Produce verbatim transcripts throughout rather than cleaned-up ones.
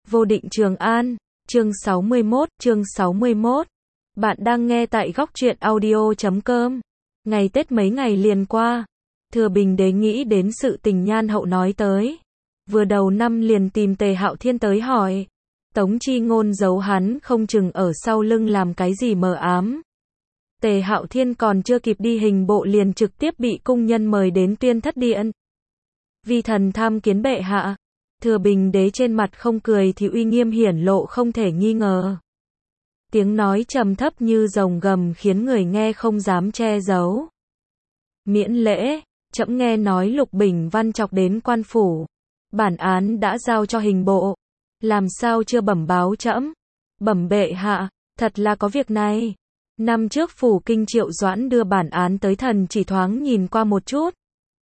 Vô định Trường An, chương sáu mươi mốt, chương sáu mươi mốt. Bạn đang nghe tại góc truyện audio chấm com. Ngày Tết mấy ngày liền qua, Thừa Bình Đế nghĩ đến sự tình Nhan Hậu nói tới. Vừa đầu năm liền tìm Tề Hạo Thiên tới hỏi. Tống Chi Ngôn giấu hắn không chừng ở sau lưng làm cái gì mờ ám. Tề Hạo Thiên còn chưa kịp đi hình bộ liền trực tiếp bị cung nhân mời đến Tuyên Thất Điện. Vi thần tham kiến bệ hạ. Thừa Bình Đế trên mặt không cười thì uy nghiêm hiển lộ không thể nghi ngờ. Tiếng nói trầm thấp như rồng gầm khiến người nghe không dám che giấu. Miễn lễ, trẫm nghe nói Lục Bình Văn chọc đến quan phủ. Bản án đã giao cho hình bộ. Làm sao chưa bẩm báo trẫm? Bẩm bệ hạ, thật là có việc này. Năm trước phủ kinh Triệu Doãn đưa bản án tới thần chỉ thoáng nhìn qua một chút.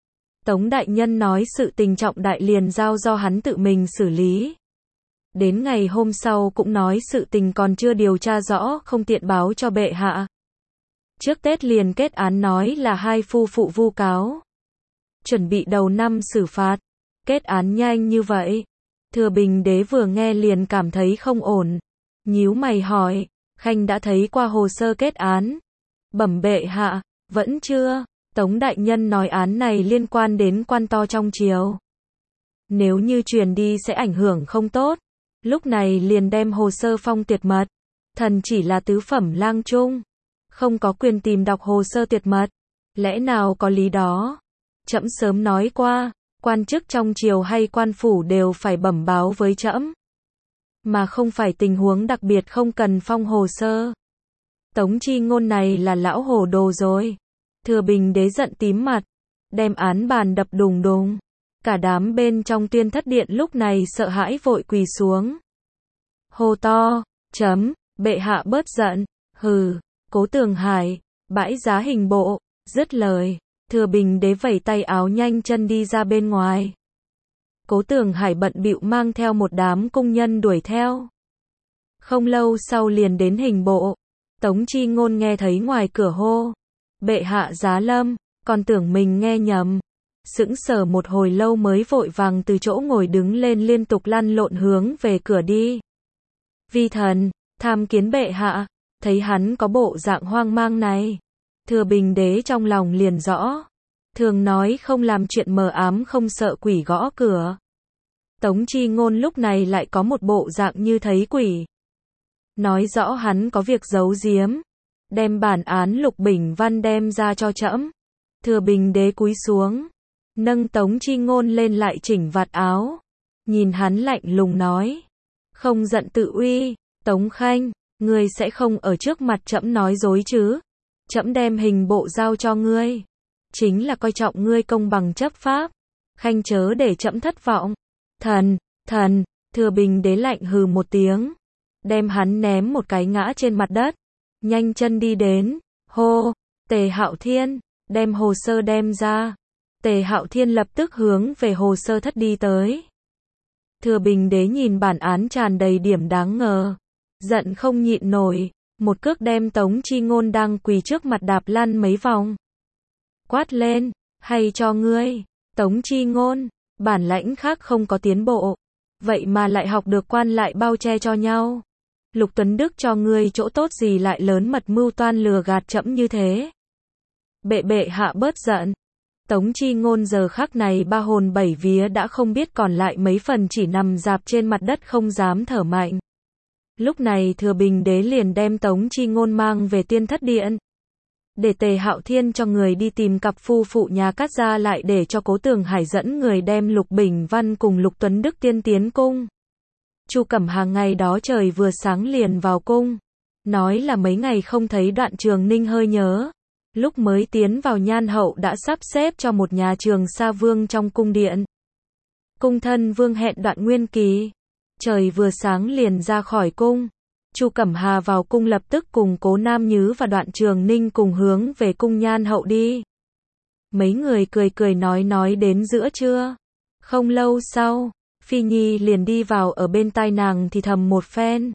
Tống đại nhân nói sự tình trọng đại liền giao do hắn tự mình xử lý. Đến ngày hôm sau cũng nói sự tình còn chưa điều tra rõ không tiện báo cho bệ hạ. Trước Tết liền kết án nói là hai phu phụ vu cáo. Chuẩn bị đầu năm xử phạt. Kết án nhanh như vậy. Thừa Bình Đế vừa nghe liền cảm thấy không ổn. Nhíu mày hỏi, Khanh đã thấy qua hồ sơ kết án? Bẩm bệ hạ, vẫn chưa. Tống đại nhân nói án này liên quan đến quan to trong triều. Nếu như truyền đi sẽ ảnh hưởng không tốt. Lúc này liền đem hồ sơ phong tuyệt mật. Thần chỉ là tứ phẩm lang trung, không có quyền tìm đọc hồ sơ tuyệt mật. Lẽ nào có lý đó? Trẫm sớm nói qua, quan chức trong triều hay quan phủ đều phải bẩm báo với trẫm. Mà không phải tình huống đặc biệt không cần phong hồ sơ. Tống Chi Ngôn này là lão hồ đồ rồi. Thừa Bình Đế giận tím mặt, đem án bàn đập đùng đùng. Cả đám bên trong Tuyên Thất Điện lúc này sợ hãi vội quỳ xuống. Hô to, chấm, bệ hạ bớt giận, hừ, Cố Tường Hải, bãi giá hình bộ, dứt lời, Thừa Bình Đế vẩy tay áo nhanh chân đi ra bên ngoài. Cố Tường Hải bận bịu mang theo một đám cung nhân đuổi theo. Không lâu sau liền đến hình bộ. Tống Chi Ngôn nghe thấy ngoài cửa hô, bệ hạ giá lâm, còn tưởng mình nghe nhầm. Sững sờ một hồi lâu mới vội vàng từ chỗ ngồi đứng lên liên tục lăn lộn hướng về cửa đi. Vi thần, tham kiến bệ hạ. Thấy hắn có bộ dạng hoang mang này, Thừa Bình Đế trong lòng liền rõ. Thường nói không làm chuyện mờ ám không sợ quỷ gõ cửa. Tống Chi Ngôn lúc này lại có một bộ dạng như thấy quỷ. Nói rõ hắn có việc giấu giếm. Đem bản án Lục Bình Văn đem ra cho trẫm. Thừa Bình Đế cúi xuống, nâng Tống Chi Ngôn lên lại chỉnh vạt áo. Nhìn hắn lạnh lùng nói, không giận tự uy. Tống Khanh, ngươi sẽ không ở trước mặt trẫm nói dối chứ? Trẫm đem hình bộ giao cho ngươi, chính là coi trọng ngươi công bằng chấp pháp. Khanh chớ để trẫm thất vọng. Thần, thần, Thừa Bình Đế lạnh hừ một tiếng, đem hắn ném một cái ngã trên mặt đất. Nhanh chân đi đến, hô, Tề Hạo Thiên, đem hồ sơ đem ra. Tề Hạo Thiên lập tức hướng về hồ sơ thất đi tới. Thừa Bình Đế nhìn bản án tràn đầy điểm đáng ngờ, giận không nhịn nổi, một cước đem Tống Chi Ngôn đang quỳ trước mặt đạp lăn mấy vòng. Quát lên, hay cho ngươi, Tống Chi Ngôn, bản lãnh khác không có tiến bộ, vậy mà lại học được quan lại bao che cho nhau. Lục Tuấn Đức cho ngươi chỗ tốt gì lại lớn mật mưu toan lừa gạt trẫm như thế? Bệ bệ hạ bớt giận. Tống Chi Ngôn giờ khắc này ba hồn bảy vía đã không biết còn lại mấy phần, chỉ nằm rạp trên mặt đất không dám thở mạnh. Lúc này Thừa Bình Đế liền đem Tống Chi Ngôn mang về Tuyên Thất Điện. Để Tề Hạo Thiên cho người đi tìm cặp phu phụ nhà Cát gia lại để cho Cố Tường Hải dẫn người đem Lục Bình Văn cùng Lục Tuấn Đức tiên tiến cung. Chu Cẩm Hà ngày đó trời vừa sáng liền vào cung, nói là mấy ngày không thấy Đoạn Trường Ninh hơi nhớ. Lúc mới tiến vào Nhan Hậu đã sắp xếp cho một nhà Trường Sa Vương trong cung điện. Cung thân vương hẹn Đoạn Nguyên Kỳ. Trời vừa sáng liền ra khỏi cung. Chu Cẩm Hà vào cung lập tức cùng Cố Nam Nhứ và Đoạn Trường Ninh cùng hướng về cung Nhan Hậu đi. Mấy người cười cười nói nói đến giữa trưa. Không lâu sau, Phi Nhi liền đi vào ở bên tai nàng thì thầm một phen.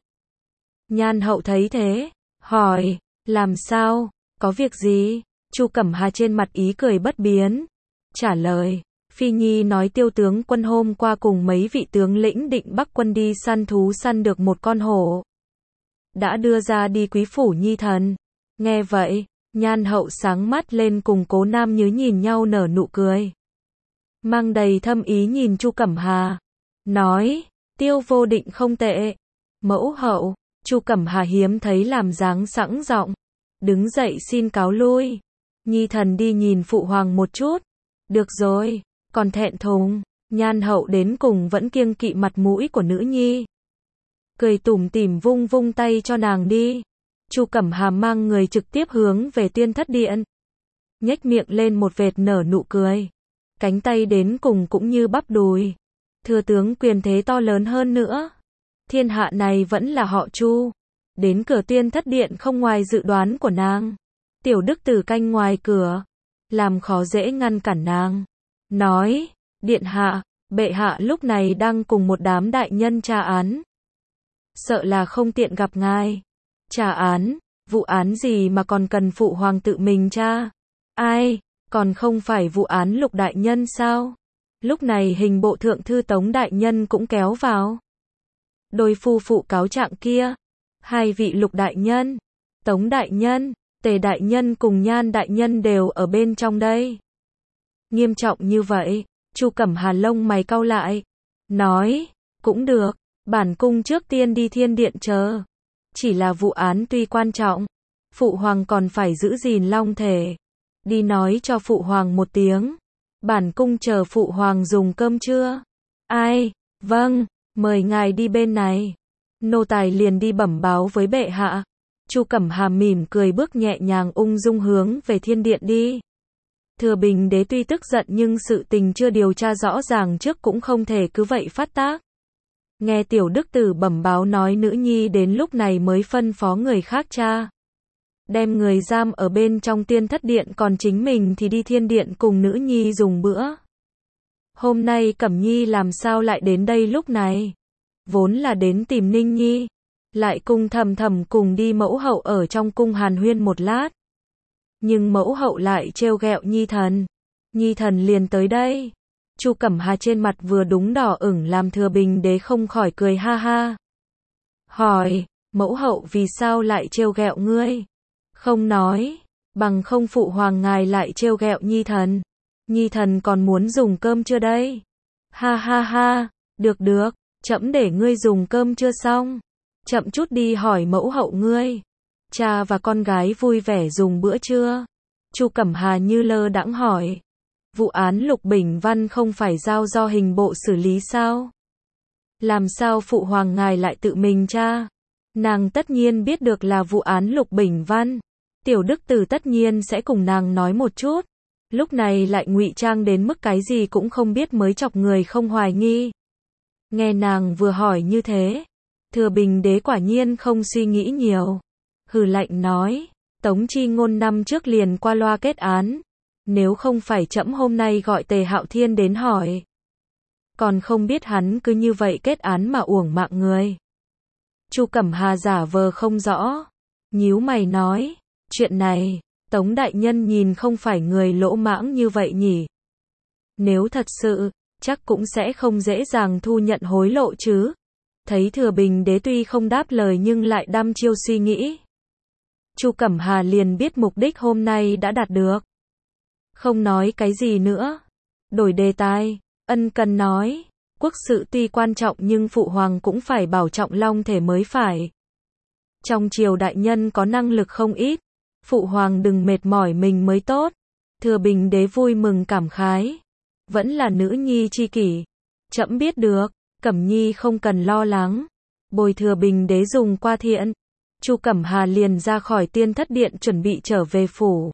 Nhan Hậu thấy thế, hỏi, làm sao, có việc gì? Chu Cẩm Hà trên mặt ý cười bất biến, trả lời, Phi Nhi nói Tiêu tướng quân hôm qua cùng mấy vị tướng lĩnh định Bắc quân đi săn thú săn được một con hổ. Đã đưa ra đi quý phủ Nhi thần. Nghe vậy, Nhan hậu sáng mắt lên cùng Cố Nam Nhứ nhìn nhau nở nụ cười. Mang đầy thâm ý nhìn Chu Cẩm Hà. Nói, Tiêu vô định không tệ. Mẫu hậu, Chu Cẩm Hà hiếm thấy làm dáng sẵn giọng. Đứng dậy xin cáo lui. Nhi thần đi nhìn phụ hoàng một chút. Được rồi, còn thẹn thùng. Nhan hậu đến cùng vẫn kiêng kỵ mặt mũi của nữ nhi. Cười tủm tỉm vung vung tay cho nàng đi. Chu Cẩm Hà mang người trực tiếp hướng về Tuyên Thất Điện. Nhếch miệng lên một vệt nở nụ cười. Cánh tay đến cùng cũng như bắp đùi. Thừa tướng quyền thế to lớn hơn nữa. Thiên hạ này vẫn là họ Chu. Đến cửa Tuyên Thất Điện không ngoài dự đoán của nàng. Tiểu Đức Tử canh ngoài cửa. Làm khó dễ ngăn cản nàng. Nói, điện hạ, bệ hạ lúc này đang cùng một đám đại nhân tra án. Sợ là không tiện gặp ngài. Tra án, vụ án gì mà còn cần phụ hoàng tự mình tra? Ai, còn không phải vụ án Lục đại nhân sao? Lúc này hình bộ thượng thư Tống đại nhân cũng kéo vào. Đôi phu phụ cáo trạng kia, hai vị Lục đại nhân, Tống đại nhân, Tề đại nhân cùng Nhan đại nhân đều ở bên trong đây. Nghiêm trọng như vậy, Chu Cẩm Hà lông mày cau lại, nói, cũng được, bản cung trước tiên đi thiên điện chờ. Chỉ là vụ án tuy quan trọng, phụ hoàng còn phải giữ gìn long thể. Đi nói cho phụ hoàng một tiếng. Bản cung chờ phụ hoàng dùng cơm trưa. Ai, vâng, mời ngài đi bên này. Nô tài liền đi bẩm báo với bệ hạ. Chu Cẩm Hà mỉm cười bước nhẹ nhàng ung dung hướng về thiên điện đi. Thừa Bình Đế tuy tức giận nhưng sự tình chưa điều tra rõ ràng trước cũng không thể cứ vậy phát tác. Nghe Tiểu Đức Tử bẩm báo nói nữ nhi đến lúc này mới phân phó người khác tra. Đem người giam ở bên trong Tiên Thất Điện, còn chính mình thì đi thiên điện cùng nữ nhi dùng bữa. Hôm nay Cẩm Nhi làm sao lại đến đây lúc này? Vốn là đến tìm Ninh Nhi. Lại cung thầm thầm cùng đi mẫu hậu ở trong cung hàn huyên một lát. Nhưng mẫu hậu lại trêu ghẹo Nhi thần. Nhi thần liền tới đây. Chu Cẩm Hà trên mặt vừa đúng đỏ ửng làm Thừa Bình Đế không khỏi cười ha ha. Hỏi, mẫu hậu vì sao lại trêu ghẹo ngươi? Không nói, bằng không phụ hoàng ngài lại trêu ghẹo Nhi thần. Nhi thần còn muốn dùng cơm chưa đây? Ha ha ha, được được, trẫm để ngươi dùng cơm chưa xong. Chậm chút đi hỏi mẫu hậu ngươi. Cha và con gái vui vẻ dùng bữa trưa. Chu Cẩm Hà như lơ đãng hỏi. Vụ án Lục Bình Văn không phải giao do hình bộ xử lý sao? Làm sao phụ hoàng ngài lại tự mình tra? Nàng tất nhiên biết được là vụ án Lục Bình Văn. Tiểu Đức Tử tất nhiên sẽ cùng nàng nói một chút. Lúc này lại ngụy trang đến mức cái gì cũng không biết mới chọc người không hoài nghi. Nghe nàng vừa hỏi như thế, Thừa Bình Đế quả nhiên không suy nghĩ nhiều. Hừ lạnh nói, Tống Chi Ngôn năm trước liền qua loa kết án. Nếu không phải trẫm hôm nay gọi Tề Hạo Thiên đến hỏi, còn không biết hắn cứ như vậy kết án mà uổng mạng người. Chu Cẩm Hà giả vờ không rõ, nhíu mày nói, chuyện này, Tống đại nhân nhìn không phải người lỗ mãng như vậy nhỉ? Nếu thật sự, chắc cũng sẽ không dễ dàng thu nhận hối lộ chứ. Thấy Thừa Bình Đế tuy không đáp lời nhưng lại đăm chiêu suy nghĩ. Chu Cẩm Hà liền biết mục đích hôm nay đã đạt được. Không nói cái gì nữa. Đổi đề tài, ân cần nói, quốc sự tuy quan trọng nhưng phụ hoàng cũng phải bảo trọng long thể mới phải. Trong triều đại nhân có năng lực không ít, phụ hoàng đừng mệt mỏi mình mới tốt. Thừa Bình Đế vui mừng cảm khái. Vẫn là nữ nhi chi kỷ. Trẫm biết được, Cẩm Nhi không cần lo lắng. Bồi Thừa Bình Đế dùng qua thiện. Chu Cẩm Hà liền ra khỏi Tiên Thất Điện chuẩn bị trở về phủ.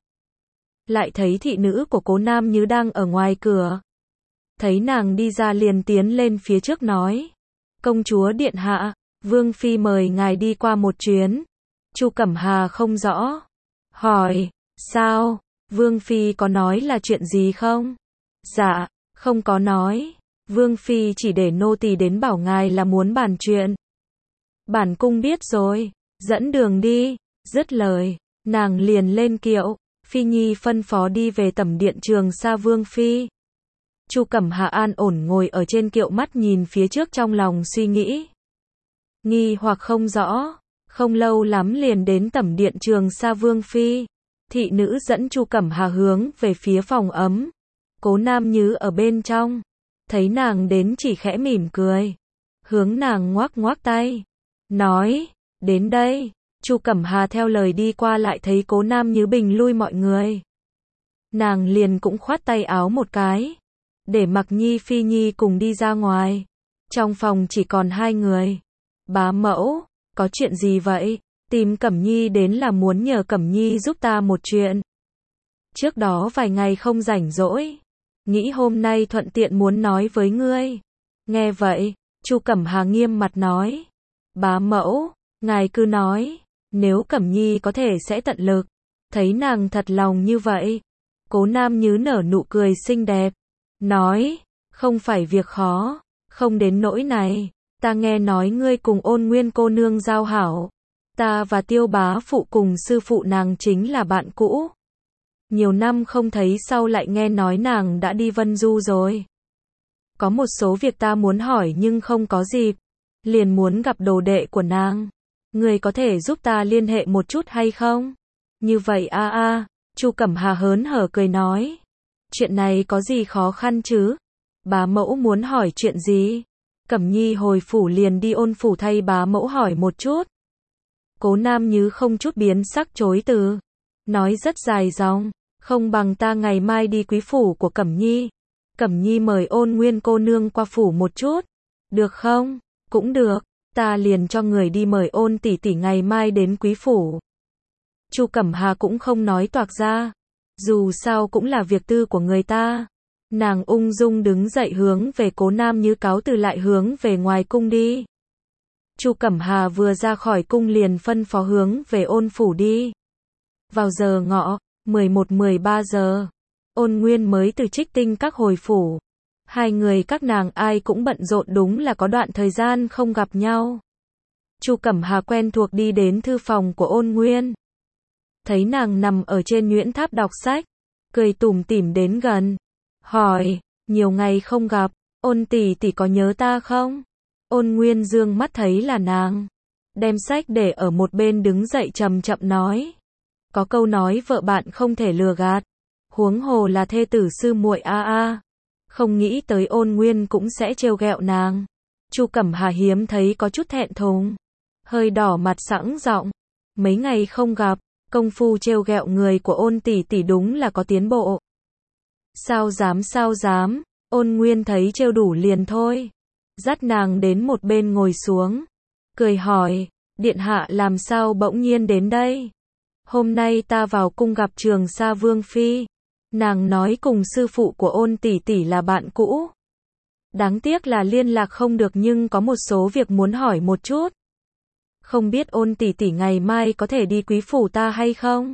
Lại thấy thị nữ của Cố Nam Nhứ đang ở ngoài cửa. Thấy nàng đi ra liền tiến lên phía trước nói. Công chúa điện hạ, Vương Phi mời ngài đi qua một chuyến. Chu Cẩm Hà không rõ. Hỏi, sao, Vương Phi có nói là chuyện gì không? Dạ, không có nói. Vương Phi chỉ để nô tỳ đến bảo ngài là muốn bàn chuyện. Bản cung biết rồi, dẫn đường đi. Dứt lời, nàng liền lên kiệu. Phi Nhi phân phó đi về tẩm điện Trường Sa Vương Phi. Chu Cẩm Hà an ổn ngồi ở trên kiệu, mắt nhìn phía trước trong lòng suy nghĩ. Nghi hoặc không rõ, không lâu lắm liền đến tẩm điện Trường Sa Vương Phi. Thị nữ dẫn Chu Cẩm Hà hướng về phía phòng ấm. Cố Nam Nhứ ở bên trong, thấy nàng đến chỉ khẽ mỉm cười, hướng nàng ngoắc ngoắc tay, nói, đến đây. Chu Cẩm Hà theo lời đi qua, lại thấy Cố Nam Nhứ bình lui mọi người. Nàng liền cũng khoát tay áo một cái, để Mặc Nhi Phi Nhi cùng đi ra ngoài. Trong phòng chỉ còn hai người. Bá mẫu, có chuyện gì vậy? Tìm Cẩm Nhi đến là muốn nhờ Cẩm Nhi giúp ta một chuyện. Trước đó vài ngày không rảnh rỗi, nghĩ hôm nay thuận tiện muốn nói với ngươi. Nghe vậy, Chu Cẩm Hà nghiêm mặt nói, bá mẫu, ngài cứ nói, nếu Cẩm Nhi có thể sẽ tận lực. Thấy nàng thật lòng như vậy, Cố Nam Nhứ nở nụ cười xinh đẹp, nói, không phải việc khó, không đến nỗi này. Ta nghe nói ngươi cùng Ôn Nguyên cô nương giao hảo. Ta và Tiêu bá phụ cùng sư phụ nàng chính là bạn cũ. Nhiều năm không thấy, sau lại nghe nói nàng đã đi Vân Du rồi. Có một số việc ta muốn hỏi nhưng không có dịp, liền muốn gặp đồ đệ của nàng. Ngươi có thể giúp ta liên hệ một chút hay không? Như vậy a a, Chu Cẩm Hà hớn hở cười nói. Chuyện này có gì khó khăn chứ? Bá mẫu muốn hỏi chuyện gì? Cẩm Nhi hồi phủ liền đi Ôn phủ thay bá mẫu hỏi một chút. Cố Nam Nhứ không chút biến sắc chối từ, nói rất dài dòng, không bằng ta ngày mai đi quý phủ của Cẩm Nhi. Cẩm Nhi mời Ôn Nguyên cô nương qua phủ một chút, được không? Cũng được, ta liền cho người đi mời Ôn tỷ tỷ ngày mai đến quý phủ. Chu Cẩm Hà cũng không nói toạc ra, dù sao cũng là việc tư của người ta. Nàng ung dung đứng dậy hướng về Cố Nam Nhứ cáo từ, lại hướng về ngoài cung đi. Chu Cẩm Hà vừa ra khỏi cung liền phân phó hướng về Ôn phủ đi. Vào giờ ngọ, mười một mười ba giờ, Ôn Nguyên mới từ Trích Tinh các hồi phủ. Hai người các nàng ai cũng bận rộn, đúng là có đoạn thời gian không gặp nhau. Chu Cẩm Hà quen thuộc đi đến thư phòng của Ôn Nguyên. Thấy nàng nằm ở trên nhuyễn tháp đọc sách, cười tủm tỉm đến gần, hỏi, nhiều ngày không gặp, Ôn tỷ tỷ có nhớ ta không? Ôn Nguyên dương mắt thấy là nàng, đem sách để ở một bên đứng dậy chậm chậm nói, có câu nói vợ bạn không thể lừa gạt, huống hồ là thê tử sư muội a a. Không nghĩ tới Ôn Nguyên cũng sẽ trêu ghẹo nàng. Chu Cẩm Hà hiếm thấy có chút thẹn thùng, hơi đỏ mặt sẵn giọng, mấy ngày không gặp, công phu trêu ghẹo người của Ôn tỷ tỷ đúng là có tiến bộ. Sao dám sao dám, Ôn Nguyên thấy trêu đủ liền thôi, dắt nàng đến một bên ngồi xuống, cười hỏi, điện hạ làm sao bỗng nhiên đến đây? Hôm nay ta vào cung gặp Trường Sa Vương Phi, nàng nói cùng sư phụ của Ôn tỷ tỷ là bạn cũ. Đáng tiếc là liên lạc không được, nhưng có một số việc muốn hỏi một chút. Không biết Ôn tỷ tỷ ngày mai có thể đi quý phủ ta hay không?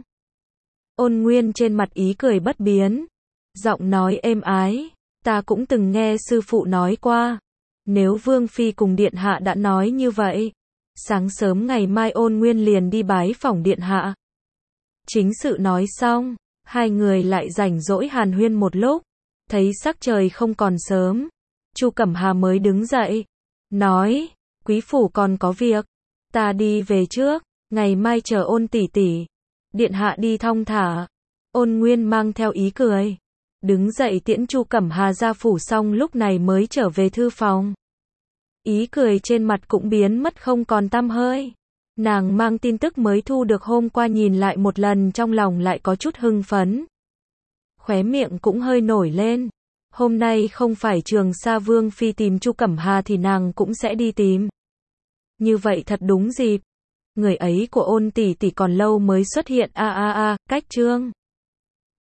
Ôn Nguyên trên mặt ý cười bất biến, giọng nói êm ái, ta cũng từng nghe sư phụ nói qua, nếu Vương Phi cùng điện hạ đã nói như vậy, sáng sớm ngày mai Ôn Nguyên liền đi bái phỏng điện hạ. Chính sự nói xong, hai người lại rảnh rỗi hàn huyên một lúc, thấy sắc trời không còn sớm, Chu Cẩm Hà mới đứng dậy, nói, quý phủ còn có việc, ta đi về trước, ngày mai chờ Ôn tỷ tỷ, điện hạ đi thong thả. Ôn Nguyên mang theo ý cười, đứng dậy tiễn Chu Cẩm Hà ra phủ, xong lúc này mới trở về thư phòng. Ý cười trên mặt cũng biến mất không còn tăm hơi. Nàng mang tin tức mới thu được hôm qua nhìn lại một lần, trong lòng lại có chút hưng phấn. Khóe miệng cũng hơi nổi lên. Hôm nay không phải Trường Sa Vương Phi tìm Chu Cẩm Hà thì nàng cũng sẽ đi tìm. Như vậy thật đúng dịp. Người ấy của Ôn tỷ tỷ còn lâu mới xuất hiện a a a, cách chương